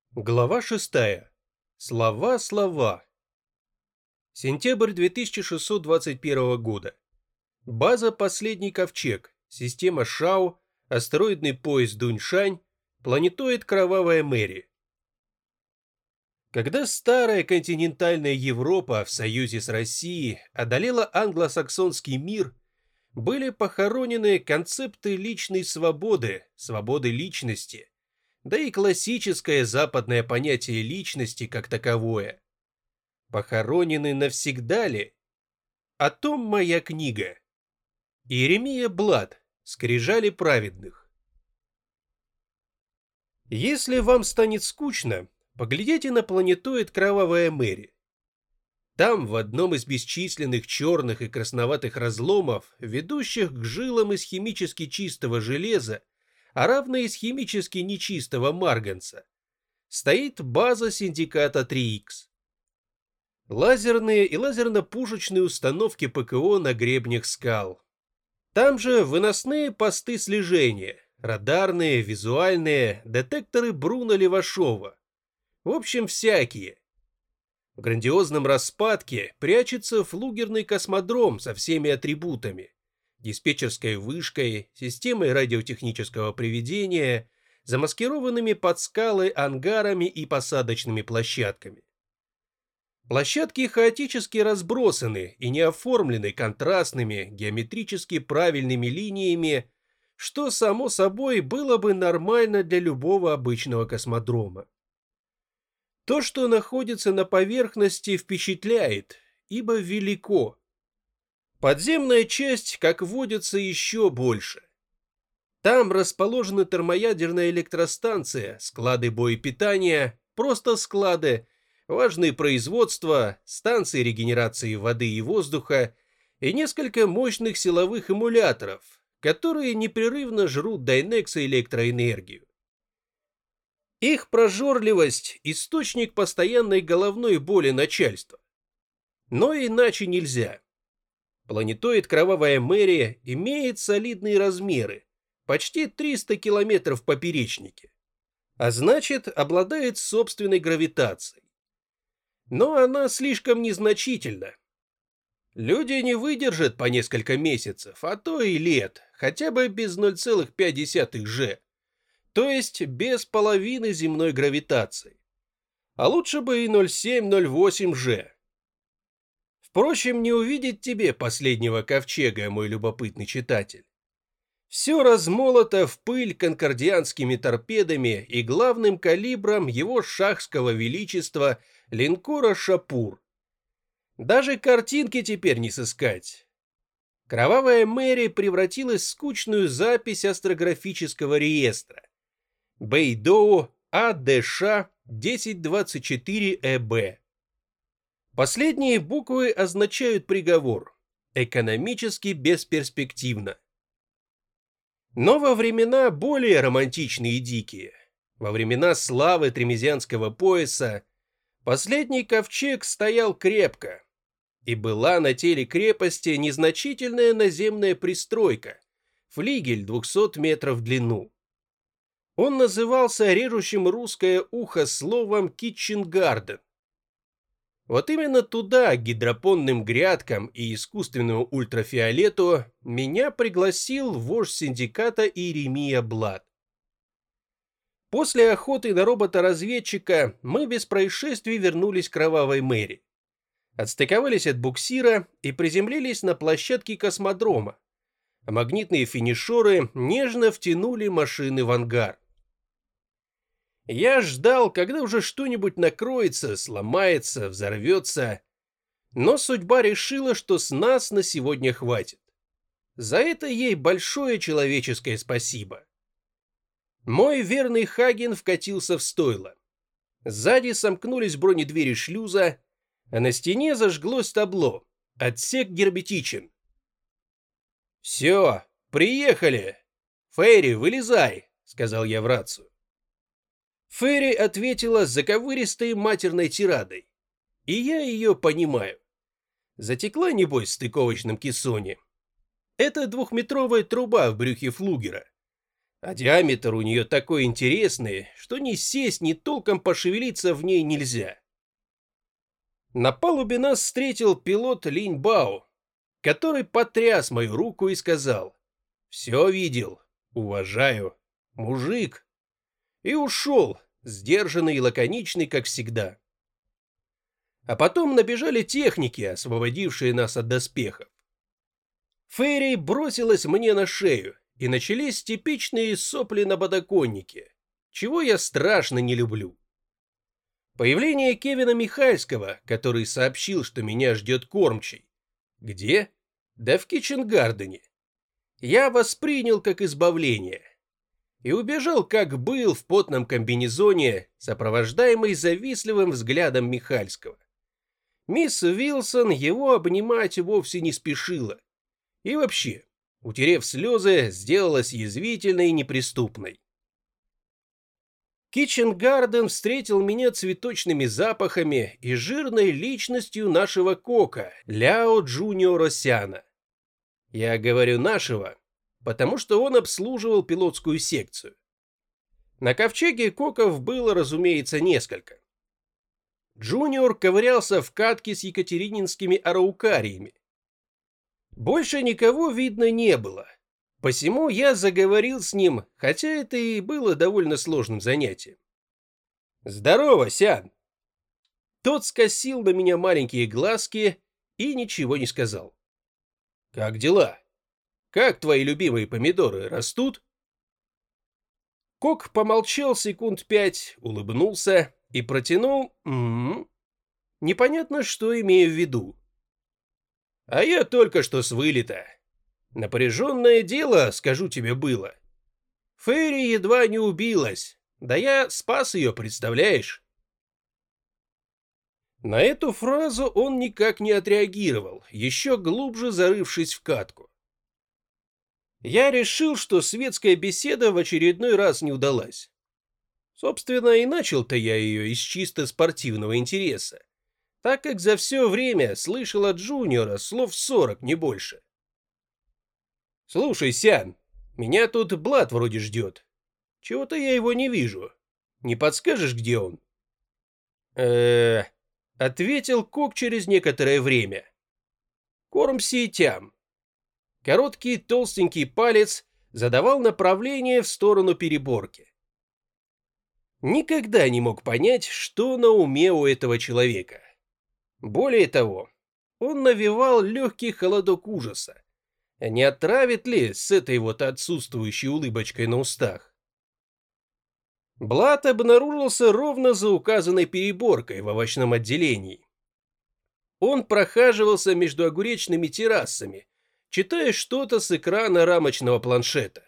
Глава 6. Слова. Сентябрь 2621 года. База «Последний ковчег», система Шау, астероидный пояс Дуньшань, планетоид Кровавая Мэри. Когда старая континентальная Европа в союзе с Россией одолела англосаксонский мир, были похоронены концепты личной свободы, свободы личности, да и классическое западное понятие личности как таковое. Похоронены навсегда ли? О том моя книга. Иеремия Блад. Скрижали праведных. Если вам станет скучно, поглядите на планетоид Кровавая Мэри. Там, в одном из бесчисленных черных и красноватых разломов, ведущих к жилам из химически чистого железа, а равно из химически нечистого марганца, стоит база синдиката 3Х. Лазерные и лазерно-пушечные установки ПКО на гребнях скал. Там же выносные посты слежения, радарные, визуальные, детекторы Бруно-Левашова. В общем, всякие. В грандиозном распадке прячется флугерный космодром со всеми атрибутами. Диспетчерской вышкой, системой радиотехнического приведения, замаскированными под скалы ангарами и посадочными площадками. Площадки хаотически разбросаны и не оформлены контрастными, геометрически правильными линиями, что, само собой, было бы нормально для любого обычного космодрома. То, что находится на поверхности, впечатляет, ибо велико. Подземная часть, как водится, еще больше. Там расположена термоядерная электростанция, склады боепитания, просто склады, важные производства, станции регенерации воды и воздуха и несколько мощных силовых эмуляторов, которые непрерывно жрут Дайнекса электроэнергию. Их прожорливость – источник постоянной головной боли начальства. Но иначе нельзя. Планетоид Кровавая Мэри имеет солидные размеры, почти 300 километров в поперечнике, а значит, обладает собственной гравитацией. Но она слишком незначительна. Люди не выдержат по несколько месяцев, а то и лет, хотя бы без 0,5 G, то есть без половины земной гравитации. А лучше бы и 0,7-0,8 G. Впрочем, не увидеть тебе последнего ковчега, мой любопытный читатель. Все размолото в пыль конкордианскими торпедами и главным калибром его шахского величества линкора «Шапур». Даже картинки теперь не сыскать. Кровавая Мэри превратилась в скучную запись астрографического реестра. Бэйдоу АДШ 1024ЭБ. Последние буквы означают приговор. Экономически бесперспективно. Но во времена более романтичные и дикие, во времена славы Тремезианского пояса, последний ковчег стоял крепко, и была на теле крепости незначительная наземная пристройка, флигель 200 метров в длину. Он назывался режущим русское ухо словом «Китченгарден». Вот именно туда, к гидропонным грядкам и искусственному ультрафиолету, меня пригласил вождь синдиката Иеремия Блад. После охоты на робота-разведчика мы без происшествий вернулись к Кровавой Мэри. Отстыковались от буксира и приземлились на площадке космодрома, а магнитные финишеры нежно втянули машины в ангар. Я ждал, когда уже что-нибудь накроется, сломается, взорвется. Но судьба решила, что с нас на сегодня хватит. За это ей большое человеческое спасибо. Мой верный Хаген вкатился в стойло. Сзади сомкнулись бронедвери шлюза, а на стене зажглось табло «Отсек герметичен». «Все, приехали! Фейри, вылезай!» — сказал я в рацию. Ферри ответила заковыристой матерной тирадой. И я ее понимаю. Затекла, небось, в стыковочном кессоне. Это 2-метровая труба в брюхе флугера. А диаметр у нее такой интересный, что ни сесть, ни толком пошевелиться в ней нельзя. На палубе нас встретил пилот Линь Бао, который потряс мою руку и сказал: «Все видел, уважаю, мужик», и ушел, сдержанный и лаконичный, как всегда. А потом набежали техники, освободившие нас от доспехов. Фейри бросилась мне на шею, и начались типичные сопли на подоконнике, чего я страшно не люблю. Появление Кевина Михальского, который сообщил, что меня ждет кормчий. Где? Да в Китченгардене. Я воспринял как избавление. И убежал, как был, в потном комбинезоне, сопровождаемый завистливым взглядом Михальского. Мисс Уилсон его обнимать вовсе не спешила. И вообще, утерев слезы, сделалась язвительной и неприступной. Китченгарден встретил меня цветочными запахами и жирной личностью нашего кока, Ляо Джуниора Сяна. Я говорю «нашего», потому что он обслуживал пилотскую секцию. На ковчеге коков было, разумеется, несколько. Джуниор ковырялся в катке с екатерининскими араукариями. Больше никого видно не было. Посему я заговорил с ним, хотя это и было довольно сложным занятием. «Здорово, Сян!» Тот скосил на меня маленькие глазки и ничего не сказал. «Как дела? Как твои любимые помидоры растут?» Кок помолчал секунд 5, улыбнулся и протянул непонятно, что имею в виду. «А я только что с вылета. Напряженное дело, скажу тебе, было. Фейри едва не убилась, да я спас ее, представляешь?» На эту фразу он никак не отреагировал, еще глубже зарывшись в катку. Я решил, что светская беседа в очередной раз не удалась. Собственно, и начал-то я ее из чисто спортивного интереса, так как за все время слышал от Джуниора слов 40, не больше. «Слушай, Сян, меня тут Блад вроде ждет. Чего-то я его не вижу. Не подскажешь, где он?» Ответил Кок через некоторое время. «Кормси и тям». Короткий толстенький палец задавал направление в сторону переборки. Никогда не мог понять, что на уме у этого человека. Более того, он навевал легкий холодок ужаса. Не отравит ли с этой вот отсутствующей улыбочкой на устах? Блад обнаружился ровно за указанной переборкой в овощном отделении. Он прохаживался между огуречными террасами, читая что-то с экрана рамочного планшета.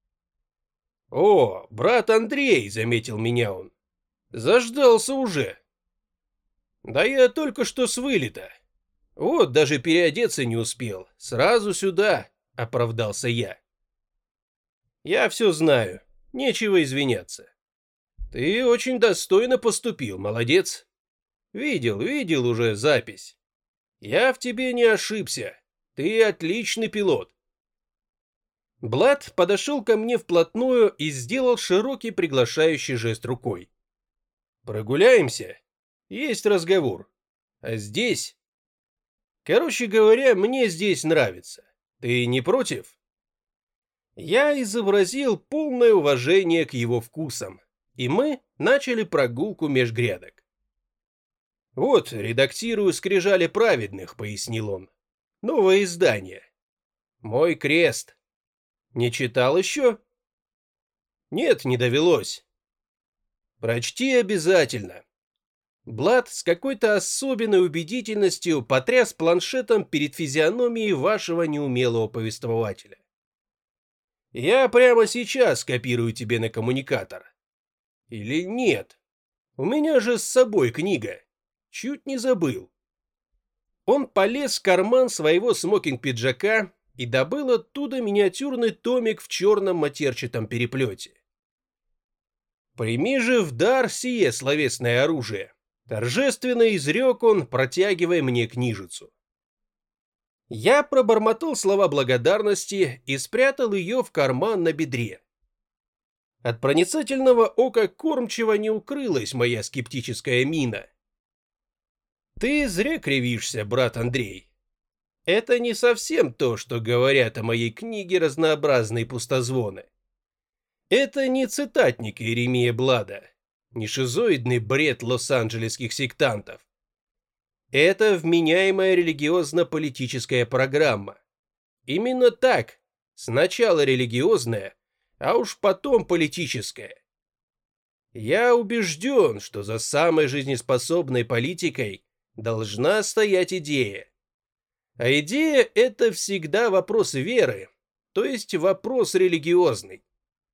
«О, брат Андрей», — заметил меня он, — «заждался уже». «Да я только что с вылета. Вот даже переодеться не успел. Сразу сюда», — оправдался я. «Я все знаю. Нечего извиняться. Ты очень достойно поступил, молодец. Видел уже запись. Я в тебе не ошибся. Ты отличный пилот». Блад подошел ко мне вплотную и сделал широкий приглашающий жест рукой. «Прогуляемся? Есть разговор. А здесь? Короче говоря, мне здесь нравится. Ты не против?» Я изобразил полное уважение к его вкусам, и мы начали прогулку меж грядок. «Вот, редактирую «Скрижали праведных», — пояснил он. «Новое издание. Мой крест. Не читал еще?» «Нет, не довелось». «Прочти обязательно». Блад с какой-то особенной убедительностью потряс планшетом перед физиономией вашего неумелого повествователя. «Я прямо сейчас копирую тебе на коммуникатор». «Или нет? У меня же с собой книга. Чуть не забыл». Он полез в карман своего смокинг-пиджака и добыл оттуда миниатюрный томик в черном матерчатом переплете. «Прими же в дар сие словесное оружие», — торжественно изрек он, протягивая мне книжицу. Я пробормотал слова благодарности и спрятал ее в карман на бедре. От проницательного ока кормчего не укрылась моя скептическая мина. Ты зря кривишься, брат Андрей. Это не совсем то, что говорят о моей книге разнообразные пустозвоны. Это не цитатник Иеремия Блада, не шизоидный бред лос-анджелесских сектантов. Это вменяемая религиозно-политическая программа. Именно так, сначала религиозная, а уж потом политическая. Я убежден, что за самой жизнеспособной политикой должна стоять идея. А идея – это всегда вопрос веры, то есть вопрос религиозный.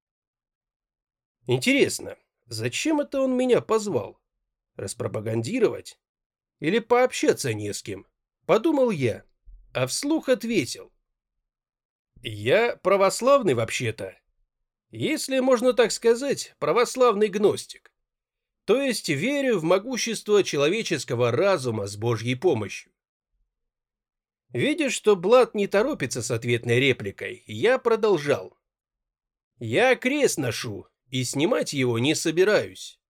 Интересно, зачем это он меня позвал? Распропагандировать? Или пообщаться не с кем? Подумал я, а вслух ответил. Я православный вообще-то. Если можно так сказать, православный гностик. То есть верю в могущество человеческого разума с Божьей помощью. Видя, что Блад не торопится с ответной репликой, я продолжал. Я крест ношу, и снимать его не собираюсь.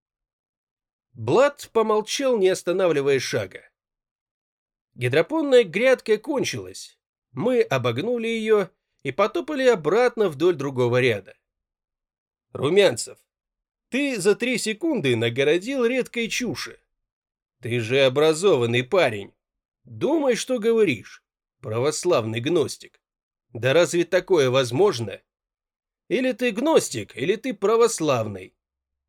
Блад помолчал, не останавливая шага. Гидропонная грядка кончилась. Мы обогнули ее и потопали обратно вдоль другого ряда. Румянцев, ты за 3 секунды нагородил редкой чуши. Ты же образованный парень. Думай, что говоришь, православный гностик. Да разве такое возможно? Или ты гностик, или ты православный.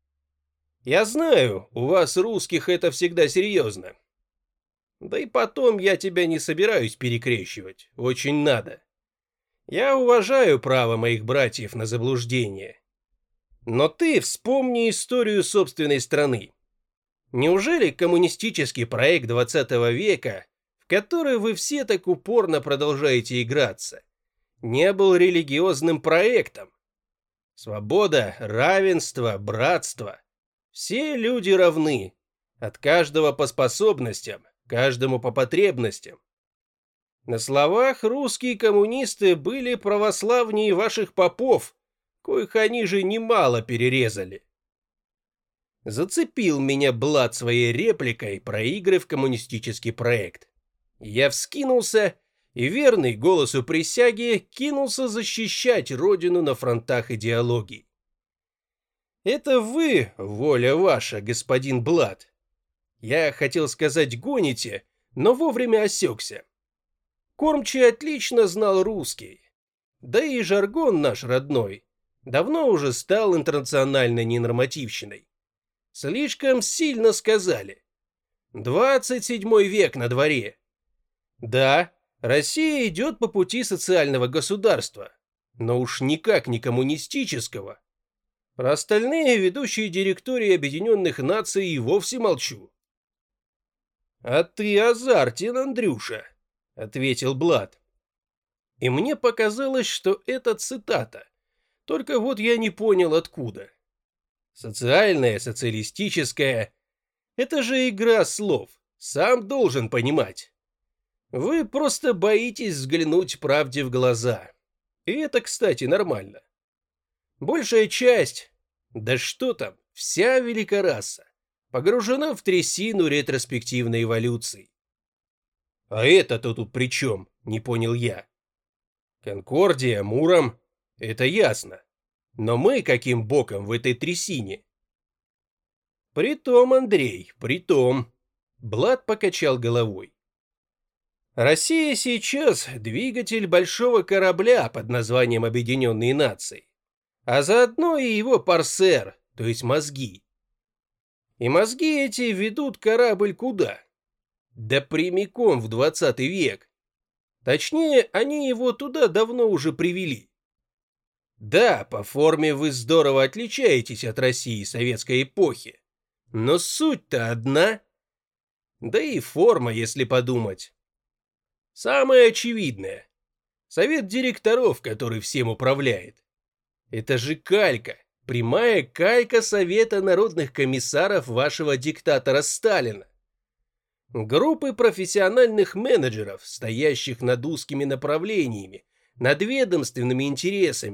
Я знаю, у вас, русских, это всегда серьезно. Да и потом я тебя не собираюсь перекрещивать, очень надо. Я уважаю право моих братьев на заблуждение. Но ты вспомни историю собственной страны. Неужели коммунистический проект 20 века, в который вы все так упорно продолжаете играться, не был религиозным проектом? Свобода, равенство, братство. Все люди равны, от каждого по способностям, каждому по потребностям. На словах русские коммунисты были православнее ваших попов, коих они же немало перерезали. Зацепил меня Блад своей репликой про игры в коммунистический проект. Я вскинулся и, верный голосу присяги, кинулся защищать родину на фронтах идеологии. Это вы, воля ваша, господин Блад. Я хотел сказать гоните, но вовремя осекся. Кормчий отлично знал русский. Да и жаргон наш родной давно уже стал интернациональной ненормативщиной. Слишком сильно сказали. 27 век на дворе. Да, Россия идет по пути социального государства, но уж никак не коммунистического. Про остальные ведущие директории Объединенных Наций и вовсе молчу. «А ты азартен, Андрюша», — ответил Блад. И мне показалось, что это цитата, только вот я не понял откуда. Социальное, социалистическое — это же игра слов, сам должен понимать. Вы просто боитесь взглянуть правде в глаза. И это, кстати, нормально. Большая часть, да что там, вся великораса, погружена в трясину ретроспективной эволюции. А это-то тут при чем, не понял я. Конкордия, Муром, это ясно. Но мы каким боком в этой трясине? Притом, Андрей, притом. Блад покачал головой. Россия сейчас двигатель большого корабля под названием Объединенные Нации, а заодно и его парсер, то есть мозги. И мозги эти ведут корабль куда? Да прямиком в 20 век. Точнее, они его туда давно уже привели. Да, по форме вы здорово отличаетесь от России советской эпохи, но суть-то одна. Да и форма, если подумать. Самое очевидное. Совет директоров, который всем управляет. Это же калька, прямая калька Совета народных комиссаров вашего диктатора Сталина. Группы профессиональных менеджеров, стоящих над узкими направлениями, над ведомственными интересами,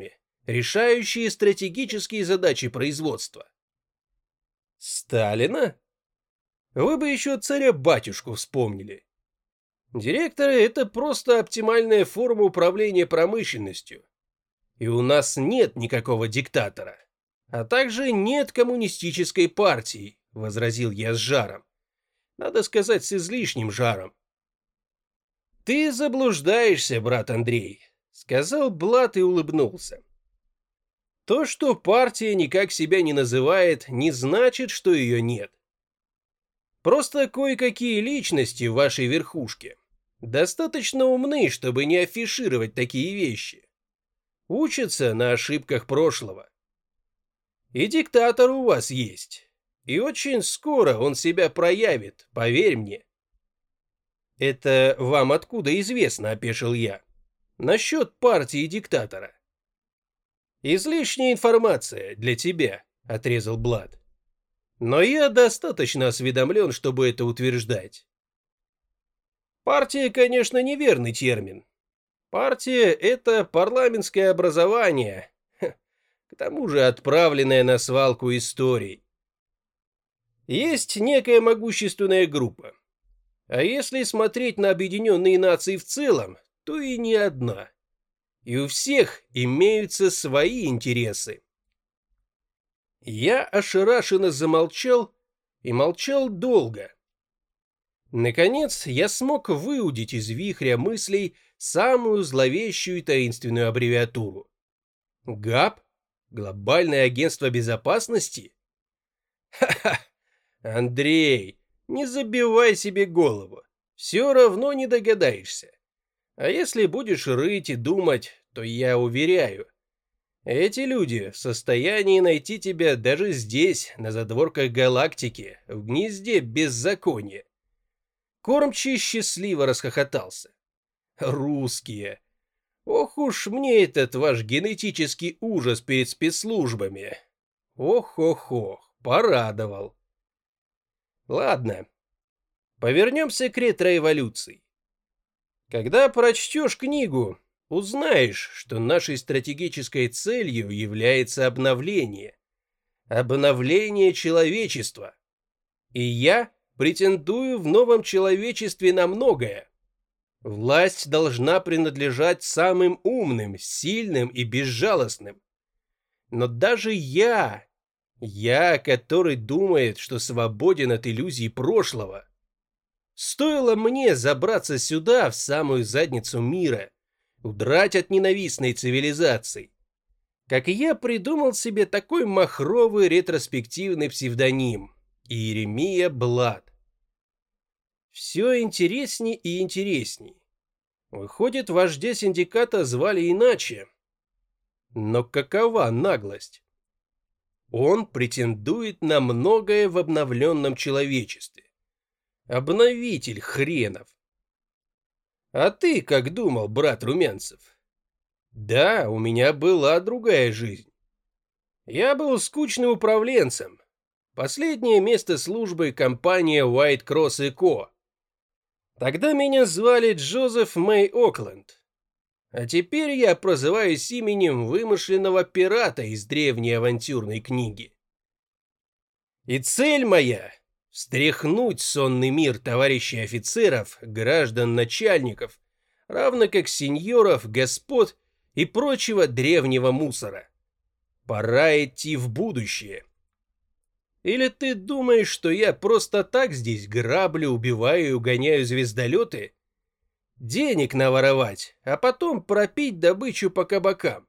решающие стратегические задачи производства. Сталина? Вы бы еще царя-батюшку вспомнили. Директоры — это просто оптимальная форма управления промышленностью. И у нас нет никакого диктатора. А также нет коммунистической партии, возразил я с жаром. Надо сказать, с излишним жаром. Ты заблуждаешься, брат Андрей, сказал Блад и улыбнулся. То, что партия никак себя не называет, не значит, что ее нет. Просто кое-какие личности в вашей верхушке достаточно умны, чтобы не афишировать такие вещи. Учатся на ошибках прошлого. И диктатор у вас есть. И очень скоро он себя проявит, поверь мне. Это вам откуда известно, опешил я. Насчет партии диктатора. Излишняя информация для тебя, отрезал Блад. Но я достаточно осведомлен, чтобы это утверждать. Партия, конечно, неверный термин. Партия — это парламентское образование, к тому же отправленное на свалку историй. Есть некая могущественная группа. А если смотреть на Объединенные Нации в целом, то и не одна. И у всех имеются свои интересы. Я ошарашенно замолчал и молчал долго. Наконец, я смог выудить из вихря мыслей самую зловещую и таинственную аббревиатуру. ГАБ? Глобальное агентство безопасности? Ха-ха! Андрей, не забивай себе голову. Все равно не догадаешься. А если будешь рыть и думать, то я уверяю, эти люди в состоянии найти тебя даже здесь, на задворках галактики, в гнезде беззакония. Кормчий счастливо расхохотался. Русские. Ох уж мне этот ваш генетический ужас перед спецслужбами. Ох-ох-ох, порадовал. Ладно, повернемся к ретроэволюции. Когда прочтешь книгу, узнаешь, что нашей стратегической целью является обновление. Обновление человечества. И я претендую в новом человечестве на многое. Власть должна принадлежать самым умным, сильным и безжалостным. Но даже я, который думает, что свободен от иллюзий прошлого, стоило мне забраться сюда, в самую задницу мира, удрать от ненавистной цивилизации, как я придумал себе такой махровый ретроспективный псевдоним — Иеремия Блад. Все интересней и интересней. Выходит, вождя синдиката звали иначе. Но какова наглость? Он претендует на многое в обновленном человечестве. Обновитель хренов. А ты как думал, брат Румянцев? Да, у меня была другая жизнь. Я был скучным управленцем. Последнее место службы — компания White Cross & Co. Тогда меня звали Джозеф Мэй Окленд. А теперь я прозываюсь именем вымышленного пирата из древней авантюрной книги. И цель моя — встряхнуть сонный мир товарищей офицеров, граждан начальников, равно как сеньоров, господ и прочего древнего мусора. Пора идти в будущее. Или ты думаешь, что я просто так здесь граблю, убиваю и угоняю звездолеты? Денег наворовать, а потом пропить добычу по кабакам.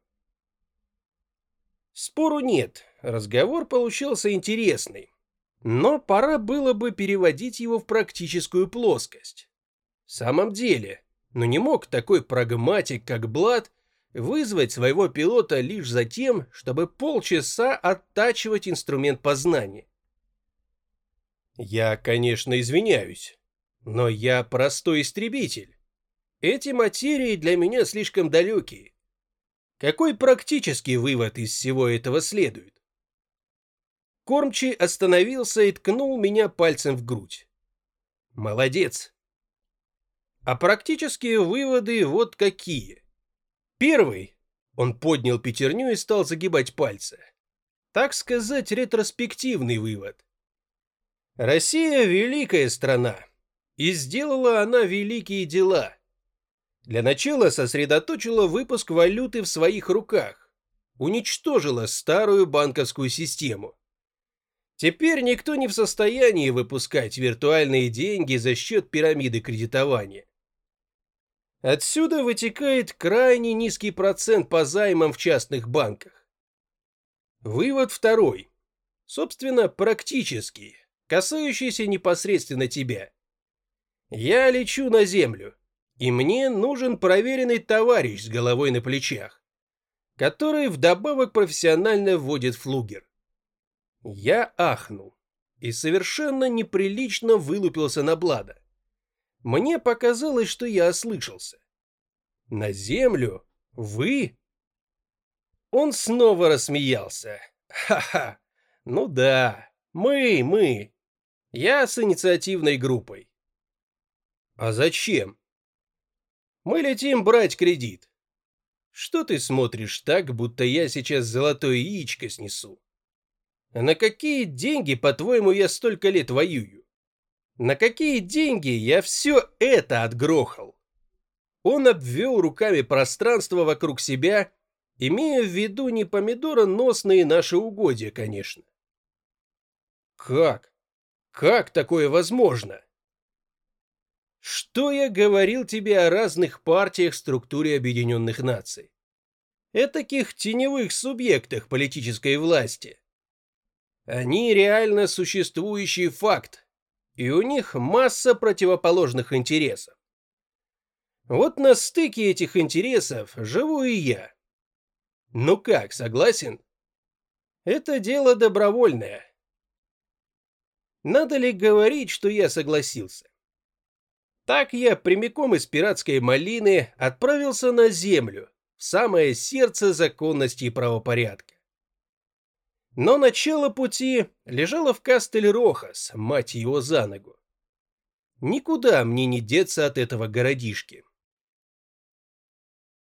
Спору нет, разговор получился интересный. Но пора было бы переводить его в практическую плоскость. В самом деле, не мог такой прагматик, как Блад, вызвать своего пилота лишь за тем, чтобы полчаса оттачивать инструмент познания. Я, конечно, извиняюсь, но я простой истребитель. Эти материи для меня слишком далекие. Какой практический вывод из всего этого следует? Кормчий остановился и ткнул меня пальцем в грудь. Молодец. А практические выводы вот какие. Первый. Он поднял пятерню и стал загибать пальцы. Так сказать, ретроспективный вывод. Россия – великая страна, и сделала она великие дела. Для начала сосредоточила выпуск валюты в своих руках, уничтожила старую банковскую систему. Теперь никто не в состоянии выпускать виртуальные деньги за счет пирамиды кредитования. Отсюда вытекает крайне низкий процент по займам в частных банках. Вывод второй, собственно, практический, касающийся непосредственно тебя. Я лечу на Землю, и мне нужен проверенный товарищ с головой на плечах, который вдобавок профессионально вводит флугер. Я ахнул и совершенно неприлично вылупился на Блада. Мне показалось, что я ослышался. На Землю? Вы? Он снова рассмеялся. Ха-ха. Ну да, мы. Я с инициативной группой. А зачем? Мы летим брать кредит. Что ты смотришь так, будто я сейчас золотое яичко снесу? А на какие деньги, по-твоему, я столько лет воюю? На какие деньги я все это отгрохал? Он обвел руками пространство вокруг себя, имея в виду не помидороносные наши угодья, конечно. Как? Как такое возможно? Что я говорил тебе о разных партиях в структуре Объединенных Наций? Этаких теневых субъектах политической власти. Они реально существующий факт. И у них масса противоположных интересов. Вот на стыке этих интересов живу и я. Ну как, согласен? Это дело добровольное. Надо ли говорить, что я согласился? Так я прямиком из пиратской малины отправился на Землю, в самое сердце законности и правопорядка. Но начало пути лежало в Кастель-Рохас, мать его за ногу. Никуда мне не деться от этого городишки.